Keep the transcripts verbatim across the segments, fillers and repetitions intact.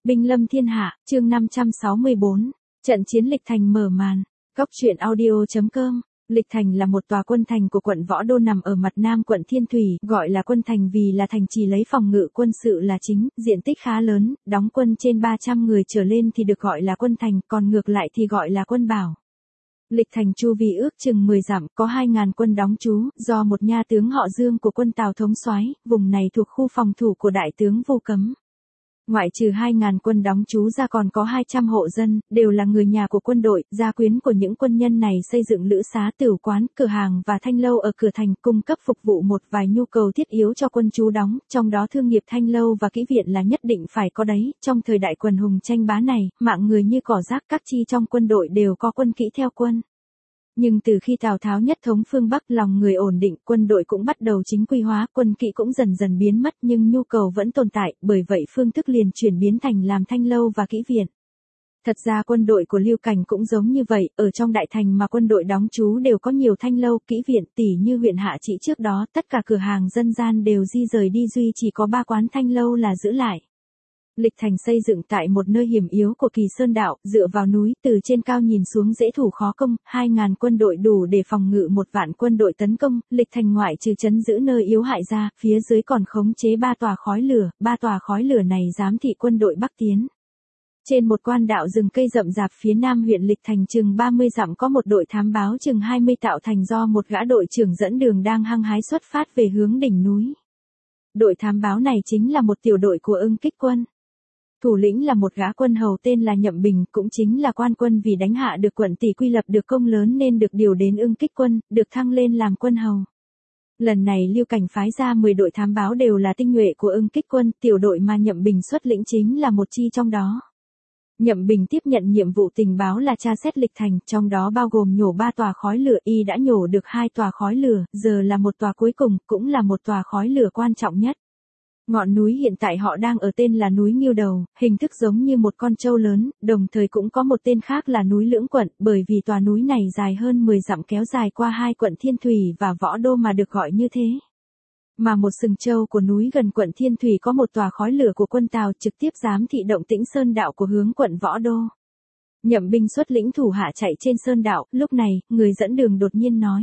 Binh lâm thiên hạ, chương năm trăm sáu mươi bốn, trận chiến Lịch Thành mở màn. Góc truyện audio chấm com. Lịch Thành là một tòa quân thành của quận Võ Đô nằm ở mặt nam quận Thiên Thủy, gọi là quân thành vì là thành trì lấy phòng ngự quân sự là chính, diện tích khá lớn, đóng quân trên ba trăm người trở lên thì được gọi là quân thành, còn ngược lại thì gọi là quân bảo. Lịch Thành chu vi ước chừng mười dặm, có hai ngàn quân đóng trú, do một nha tướng họ Dương của quân Tào thống soái, vùng này thuộc khu phòng thủ của đại tướng Vu Cấm. Ngoại trừ hai ngàn quân đóng trú ra còn có hai trăm hộ dân, đều là người nhà của quân đội, gia quyến của những quân nhân này xây dựng lữ xá, tửu quán, cửa hàng và thanh lâu ở cửa thành, cung cấp phục vụ một vài nhu cầu thiết yếu cho quân trú đóng, trong đó thương nghiệp thanh lâu và kỹ viện là nhất định phải có đấy. Trong thời đại quần hùng tranh bá này, mạng người như cỏ rác, các chi trong quân đội đều có quân kỹ theo quân. Nhưng từ khi Tào Tháo nhất thống phương Bắc, lòng người ổn định, quân đội cũng bắt đầu chính quy hóa, quân kỵ cũng dần dần biến mất nhưng nhu cầu vẫn tồn tại, bởi vậy phương thức liền chuyển biến thành làm thanh lâu và kỹ viện. Thật ra quân đội của Lưu Cảnh cũng giống như vậy, ở trong đại thành mà quân đội đóng trú đều có nhiều thanh lâu, kỹ viện, tỉ như huyện Hạ Trị trước đó, tất cả cửa hàng dân gian đều di rời đi, duy chỉ có ba quán thanh lâu là giữ lại. Lịch Thành xây dựng tại một nơi hiểm yếu của Kỳ Sơn Đạo, dựa vào núi, từ trên cao nhìn xuống dễ thủ khó công, hai ngàn quân đội đủ để phòng ngự một vạn quân đội tấn công. Lịch Thành ngoại trừ trấn giữ nơi yếu hại ra, phía dưới còn khống chế ba tòa khói lửa, ba tòa khói lửa này giám thị quân đội Bắc tiến. Trên một quan đạo rừng cây rậm rạp phía nam huyện Lịch Thành chừng ba mươi dặm có một đội thám báo chừng hai mươi tạo thành do một gã đội trưởng dẫn đường đang hăng hái xuất phát về hướng đỉnh núi. Đội thám báo này chính là một tiểu đội của Ưng Kích quân. Thủ lĩnh là một gã quân hầu tên là Nhậm Bình, cũng chính là quan quân vì đánh hạ được quận Tỷ Quy lập được công lớn nên được điều đến Ưng Kích quân, được thăng lên làm quân hầu. Lần này Lưu Cảnh phái ra mười đội thám báo đều là tinh nhuệ của Ưng Kích quân, tiểu đội mà Nhậm Bình xuất lĩnh chính là một chi trong đó. Nhậm Bình tiếp nhận nhiệm vụ tình báo là tra xét Lịch Thành, trong đó bao gồm nhổ ba tòa khói lửa, y đã nhổ được hai tòa khói lửa, giờ là một tòa cuối cùng, cũng là một tòa khói lửa quan trọng nhất. Ngọn núi hiện tại họ đang ở tên là núi Ngưu Đầu, hình thức giống như một con trâu lớn, đồng thời cũng có một tên khác là núi Lưỡng Quận, bởi vì tòa núi này dài hơn mười dặm kéo dài qua hai quận Thiên Thủy và Võ Đô mà được gọi như thế. Mà một sừng châu của núi gần quận Thiên Thủy có một tòa khói lửa của quân Tào trực tiếp giám thị động tĩnh sơn đạo của hướng quận Võ Đô. Nhậm Binh xuất lĩnh thủ hạ chạy trên sơn đạo, lúc này, người dẫn đường đột nhiên nói.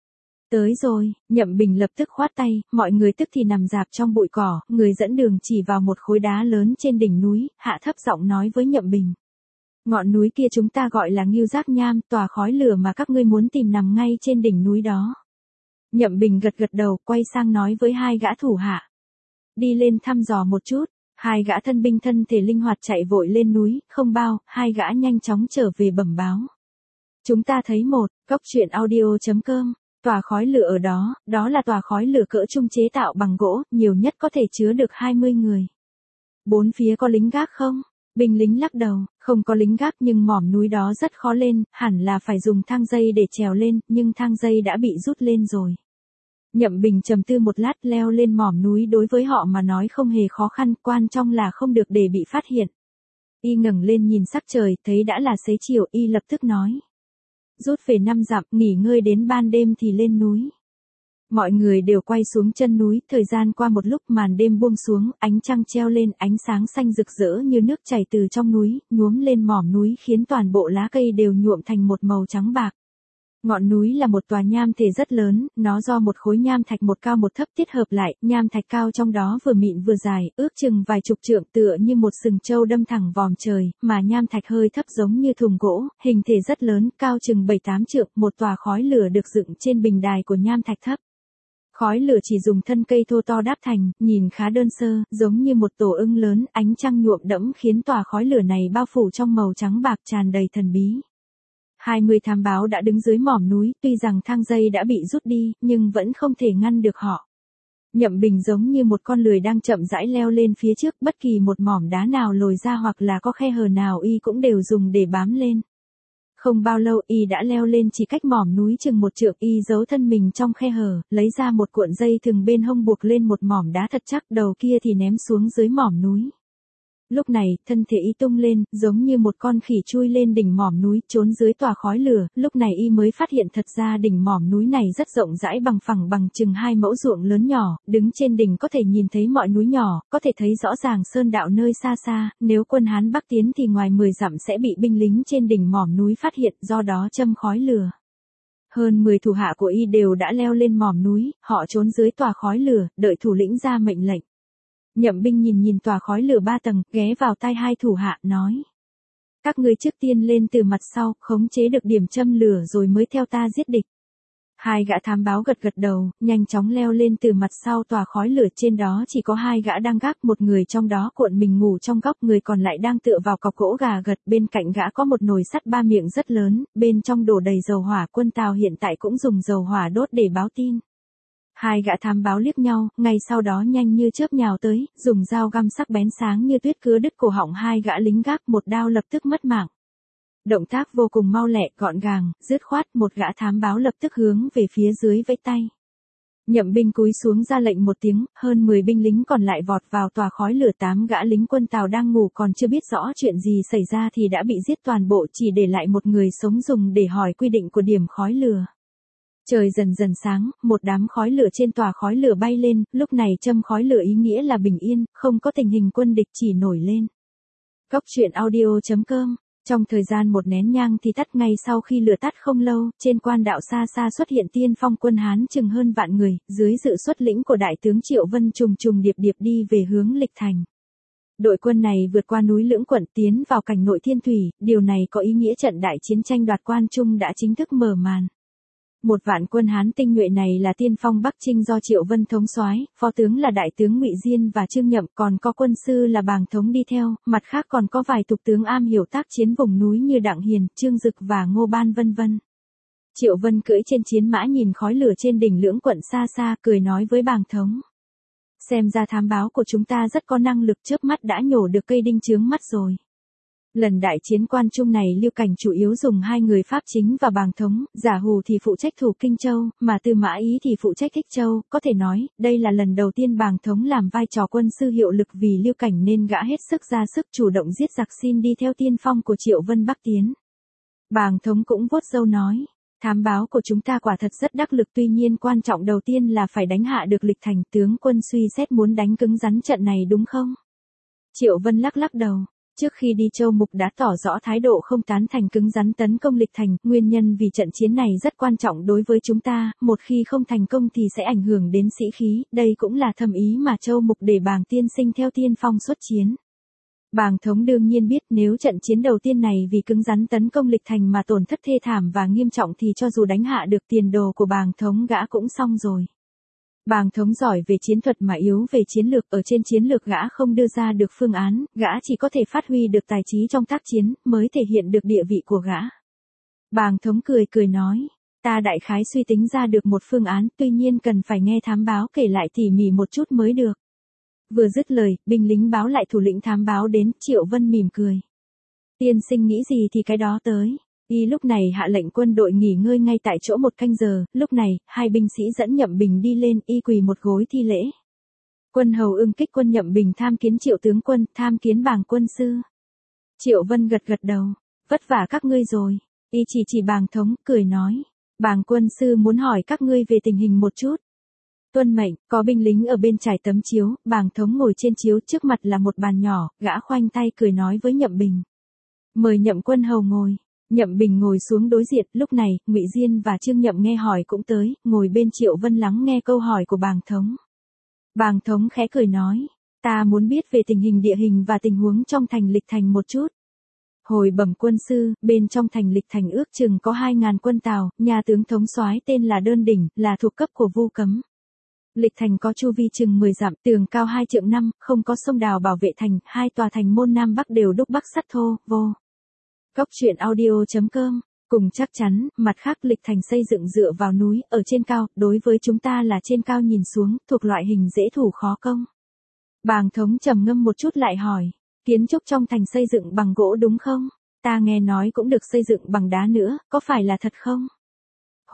Tới rồi, Nhậm Bình lập tức khoát tay, mọi người tức thì nằm rạp trong bụi cỏ, người dẫn đường chỉ vào một khối đá lớn trên đỉnh núi, hạ thấp giọng nói với Nhậm Bình. Ngọn núi kia chúng ta gọi là Ngưu Giác Nham, tòa khói lửa mà các ngươi muốn tìm nằm ngay trên đỉnh núi đó. Nhậm Bình gật gật đầu, quay sang nói với hai gã thủ hạ. Đi lên thăm dò một chút, hai gã thân binh thân thể linh hoạt chạy vội lên núi, không bao, hai gã nhanh chóng trở về bẩm báo. Chúng ta thấy một, góc truyện audio chấm com. Tòa khói lửa ở đó, đó là tòa khói lửa cỡ trung chế tạo bằng gỗ, nhiều nhất có thể chứa được hai mươi người. Bốn phía có lính gác không? Binh lính lắc đầu, không có lính gác nhưng mỏm núi đó rất khó lên, hẳn là phải dùng thang dây để trèo lên, nhưng thang dây đã bị rút lên rồi. Nhậm Bình trầm tư một lát, leo lên mỏm núi đối với họ mà nói không hề khó khăn, quan trọng là không được để bị phát hiện. Y ngẩng lên nhìn sắc trời, thấy đã là xế chiều, y lập tức nói. Rút về năm dặm, nghỉ ngơi đến ban đêm thì lên núi. Mọi người đều quay xuống chân núi, thời gian qua một lúc màn đêm buông xuống, ánh trăng treo lên, ánh sáng xanh rực rỡ như nước chảy từ trong núi, nhuốm lên mỏm núi khiến toàn bộ lá cây đều nhuộm thành một màu trắng bạc. Ngọn núi là một tòa nham thể rất lớn, nó do một khối nham thạch một cao một thấp kết hợp lại, nham thạch cao trong đó vừa mịn vừa dài, ước chừng vài chục trượng tựa như một sừng trâu đâm thẳng vòm trời, mà nham thạch hơi thấp giống như thùng gỗ, hình thể rất lớn, cao chừng bảy tám trượng, một tòa khói lửa được dựng trên bình đài của nham thạch thấp. Khói lửa chỉ dùng thân cây thô to đáp thành, nhìn khá đơn sơ, giống như một tổ ưng lớn, ánh trăng nhuộm đẫm khiến tòa khói lửa này bao phủ trong màu trắng bạc tràn đầy thần bí. hai mươi thám báo đã đứng dưới mỏm núi, tuy rằng thang dây đã bị rút đi, nhưng vẫn không thể ngăn được họ. Nhậm Bình giống như một con lười đang chậm rãi leo lên phía trước, bất kỳ một mỏm đá nào lồi ra hoặc là có khe hở nào y cũng đều dùng để bám lên. Không bao lâu y đã leo lên chỉ cách mỏm núi chừng một trượng, y giấu thân mình trong khe hở, lấy ra một cuộn dây thừng bên hông buộc lên một mỏm đá thật chắc, đầu kia thì ném xuống dưới mỏm núi. Lúc này, thân thể y tung lên, giống như một con khỉ chui lên đỉnh mỏm núi, trốn dưới tòa khói lửa, lúc này y mới phát hiện thật ra đỉnh mỏm núi này rất rộng rãi bằng phẳng bằng chừng hai mẫu ruộng lớn nhỏ, đứng trên đỉnh có thể nhìn thấy mọi núi nhỏ, có thể thấy rõ ràng sơn đạo nơi xa xa, nếu quân Hán Bắc tiến thì ngoài mười dặm sẽ bị binh lính trên đỉnh mỏm núi phát hiện, do đó châm khói lửa. Hơn mười thủ hạ của y đều đã leo lên mỏm núi, họ trốn dưới tòa khói lửa, đợi thủ lĩnh ra mệnh lệnh. Nhậm Binh nhìn nhìn tòa khói lửa ba tầng, ghé vào tai hai thủ hạ, nói. Các ngươi trước tiên lên từ mặt sau, khống chế được điểm châm lửa rồi mới theo ta giết địch. Hai gã thám báo gật gật đầu, nhanh chóng leo lên từ mặt sau tòa khói lửa, trên đó chỉ có hai gã đang gác, một người trong đó cuộn mình ngủ trong góc, người còn lại đang tựa vào cọc gỗ gà gật, bên cạnh gã có một nồi sắt ba miệng rất lớn, bên trong đổ đầy dầu hỏa, quân Tào hiện tại cũng dùng dầu hỏa đốt để báo tin. Hai gã thám báo liếc nhau, ngay sau đó nhanh như chớp nhào tới, dùng dao găm sắc bén sáng như tuyết cứa đứt cổ họng hai gã lính gác, một đao lập tức mất mạng. Động tác vô cùng mau lẹ, gọn gàng, dứt khoát, một gã thám báo lập tức hướng về phía dưới vẫy tay. Nhậm Binh cúi xuống ra lệnh một tiếng, hơn mười binh lính còn lại vọt vào tòa khói lửa, tám gã lính quân Tào đang ngủ còn chưa biết rõ chuyện gì xảy ra thì đã bị giết toàn bộ, chỉ để lại một người sống dùng để hỏi quy định của điểm khói lửa. Trời dần dần sáng, một đám khói lửa trên tòa khói lửa bay lên, lúc này châm khói lửa ý nghĩa là bình yên, không có tình hình quân địch chỉ nổi lên. Góc truyện audio chấm com. Trong thời gian một nén nhang thì tắt, ngay sau khi lửa tắt không lâu, trên quan đạo xa xa xuất hiện tiên phong quân Hán chừng hơn vạn người, dưới sự xuất lĩnh của đại tướng Triệu Vân trùng trùng điệp điệp đi về hướng Lịch Thành. Đội quân này vượt qua núi Lưỡng Quận tiến vào cảnh nội Thiên Thủy, điều này có ý nghĩa trận đại chiến tranh đoạt Quan Trung đã chính thức mở màn. Một vạn quân Hán tinh nhuệ này là tiên phong Bắc Trinh do Triệu Vân thống soái, phó tướng là đại tướng Ngụy Diên và Trương Nhậm, còn có quân sư là Bàng Thống đi theo, mặt khác còn có vài tục tướng am hiểu tác chiến vùng núi như Đặng Hiền, Trương Dực và Ngô Ban vân vân. Triệu Vân cưỡi trên chiến mã nhìn khói lửa trên đỉnh Lưỡng Quận xa xa, cười nói với Bàng Thống. Xem ra thám báo của chúng ta rất có năng lực, chớp mắt đã nhổ được cây đinh chướng mắt rồi. Lần đại chiến Quan Trung này Lưu Cảnh chủ yếu dùng hai người Pháp Chính và Bàng Thống, Giả Hù thì phụ trách thủ Kinh Châu, mà Tư Mã Ý thì phụ trách Ích Châu, có thể nói, đây là lần đầu tiên Bàng Thống làm vai trò quân sư hiệu lực vì Lưu Cảnh nên gã hết sức ra sức chủ động giết giặc xin đi theo tiên phong của Triệu Vân Bắc tiến. Bàng Thống cũng vuốt râu nói, thám báo của chúng ta quả thật rất đắc lực, tuy nhiên quan trọng đầu tiên là phải đánh hạ được Lịch Thành, tướng quân suy xét muốn đánh cứng rắn trận này đúng không? Triệu Vân lắc lắc đầu. Trước khi đi Châu Mục đã tỏ rõ thái độ không tán thành cứng rắn tấn công Lịch Thành, nguyên nhân vì trận chiến này rất quan trọng đối với chúng ta, một khi không thành công thì sẽ ảnh hưởng đến sĩ khí, đây cũng là thâm ý mà Châu Mục để Bàng tiên sinh theo tiên phong xuất chiến. Bàng Thống đương nhiên biết nếu trận chiến đầu tiên này vì cứng rắn tấn công Lịch Thành mà tổn thất thê thảm và nghiêm trọng thì cho dù đánh hạ được tiền đồ của Bàng Thống gã cũng xong rồi. Bàng Thống giỏi về chiến thuật mà yếu về chiến lược, ở trên chiến lược gã không đưa ra được phương án, gã chỉ có thể phát huy được tài trí trong tác chiến, mới thể hiện được địa vị của gã. Bàng Thống cười cười nói, ta đại khái suy tính ra được một phương án, tuy nhiên cần phải nghe thám báo kể lại tỉ mỉ một chút mới được. Vừa dứt lời, binh lính báo lại thủ lĩnh thám báo đến, Triệu Vân mỉm cười. Tiên sinh nghĩ gì thì cái đó tới. Y lúc này hạ lệnh quân đội nghỉ ngơi ngay tại chỗ một canh giờ, lúc này, hai binh sĩ dẫn Nhậm Bình đi lên, y quỳ một gối thi lễ. Quân hầu ưng kích quân Nhậm Bình tham kiến Triệu tướng quân, tham kiến Bàng quân sư. Triệu Vân gật gật đầu, vất vả các ngươi rồi. Y chỉ chỉ Bàng Thống, cười nói, Bàng quân sư muốn hỏi các ngươi về tình hình một chút. Tuân mệnh, có binh lính ở bên trải tấm chiếu, Bàng Thống ngồi trên chiếu, trước mặt là một bàn nhỏ, gã khoanh tay cười nói với Nhậm Bình. Mời Nhậm quân hầu ngồi. Nhậm Bình ngồi xuống đối diện, lúc này, Ngụy Diên và Trương Nhậm nghe hỏi cũng tới, ngồi bên Triệu Vân lắng nghe câu hỏi của Bàng Thống. Bàng Thống khẽ cười nói, ta muốn biết về tình hình địa hình và tình huống trong thành Lịch Thành một chút. Hồi bẩm quân sư, bên trong thành Lịch Thành ước chừng có hai ngàn quân Tào, nhà tướng thống soái tên là Đơn Đỉnh, là thuộc cấp của Vu Cấm. Lịch Thành có chu vi chừng mười dặm, tường cao hai trượng năm, không có sông đào bảo vệ thành, hai tòa thành môn Nam Bắc đều đúc bắc sắt thô, vô. Góc truyện audio chấm com, cùng chắc chắn, mặt khác Lịch Thành xây dựng dựa vào núi, ở trên cao, đối với chúng ta là trên cao nhìn xuống, thuộc loại hình dễ thủ khó công. Bàng Thống trầm ngâm một chút lại hỏi, kiến trúc trong thành xây dựng bằng gỗ đúng không? Ta nghe nói cũng được xây dựng bằng đá nữa, có phải là thật không?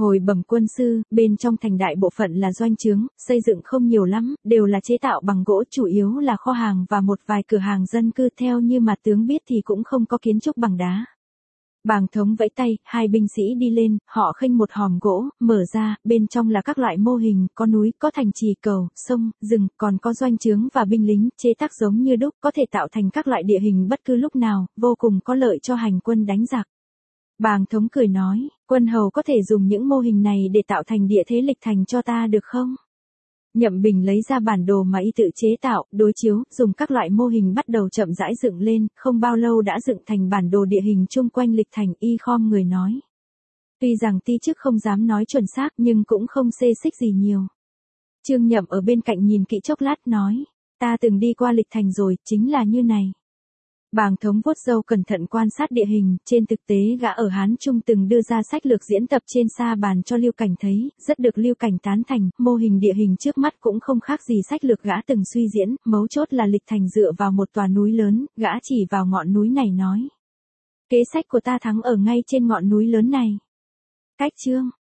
Hồi bẩm quân sư, bên trong thành đại bộ phận là doanh trướng, xây dựng không nhiều lắm, đều là chế tạo bằng gỗ, chủ yếu là kho hàng và một vài cửa hàng dân cư, theo như mà tướng biết thì cũng không có kiến trúc bằng đá. Bàng thống vẫy tay, hai binh sĩ đi lên, họ khênh một hòm gỗ, mở ra, bên trong là các loại mô hình, có núi, có thành trì, cầu, sông, rừng, còn có doanh trướng và binh lính, chế tác giống như đúc, có thể tạo thành các loại địa hình bất cứ lúc nào, vô cùng có lợi cho hành quân đánh giặc. Bàng thống cười nói, quân hầu có thể dùng những mô hình này để tạo thành địa thế lịch thành cho ta được không? Nhậm Bình lấy ra bản đồ mà y tự chế tạo, đối chiếu, dùng các loại mô hình bắt đầu chậm rãi dựng lên, không bao lâu đã dựng thành bản đồ địa hình chung quanh lịch thành. Y khom người nói. Tuy rằng ti chức không dám nói chuẩn xác nhưng cũng không xê xích gì nhiều. Trương Nhậm ở bên cạnh nhìn kỹ chốc lát nói, ta từng đi qua lịch thành rồi, chính là như này. Bàng thống vuốt râu cẩn thận quan sát địa hình, trên thực tế gã ở Hán Trung từng đưa ra sách lược diễn tập trên sa bàn cho Lưu Cảnh thấy, rất được Lưu Cảnh tán thành, mô hình địa hình trước mắt cũng không khác gì sách lược gã từng suy diễn, mấu chốt là lịch thành dựa vào một tòa núi lớn, gã chỉ vào ngọn núi này nói. Kế sách của ta thắng ở ngay trên ngọn núi lớn này. Cách chương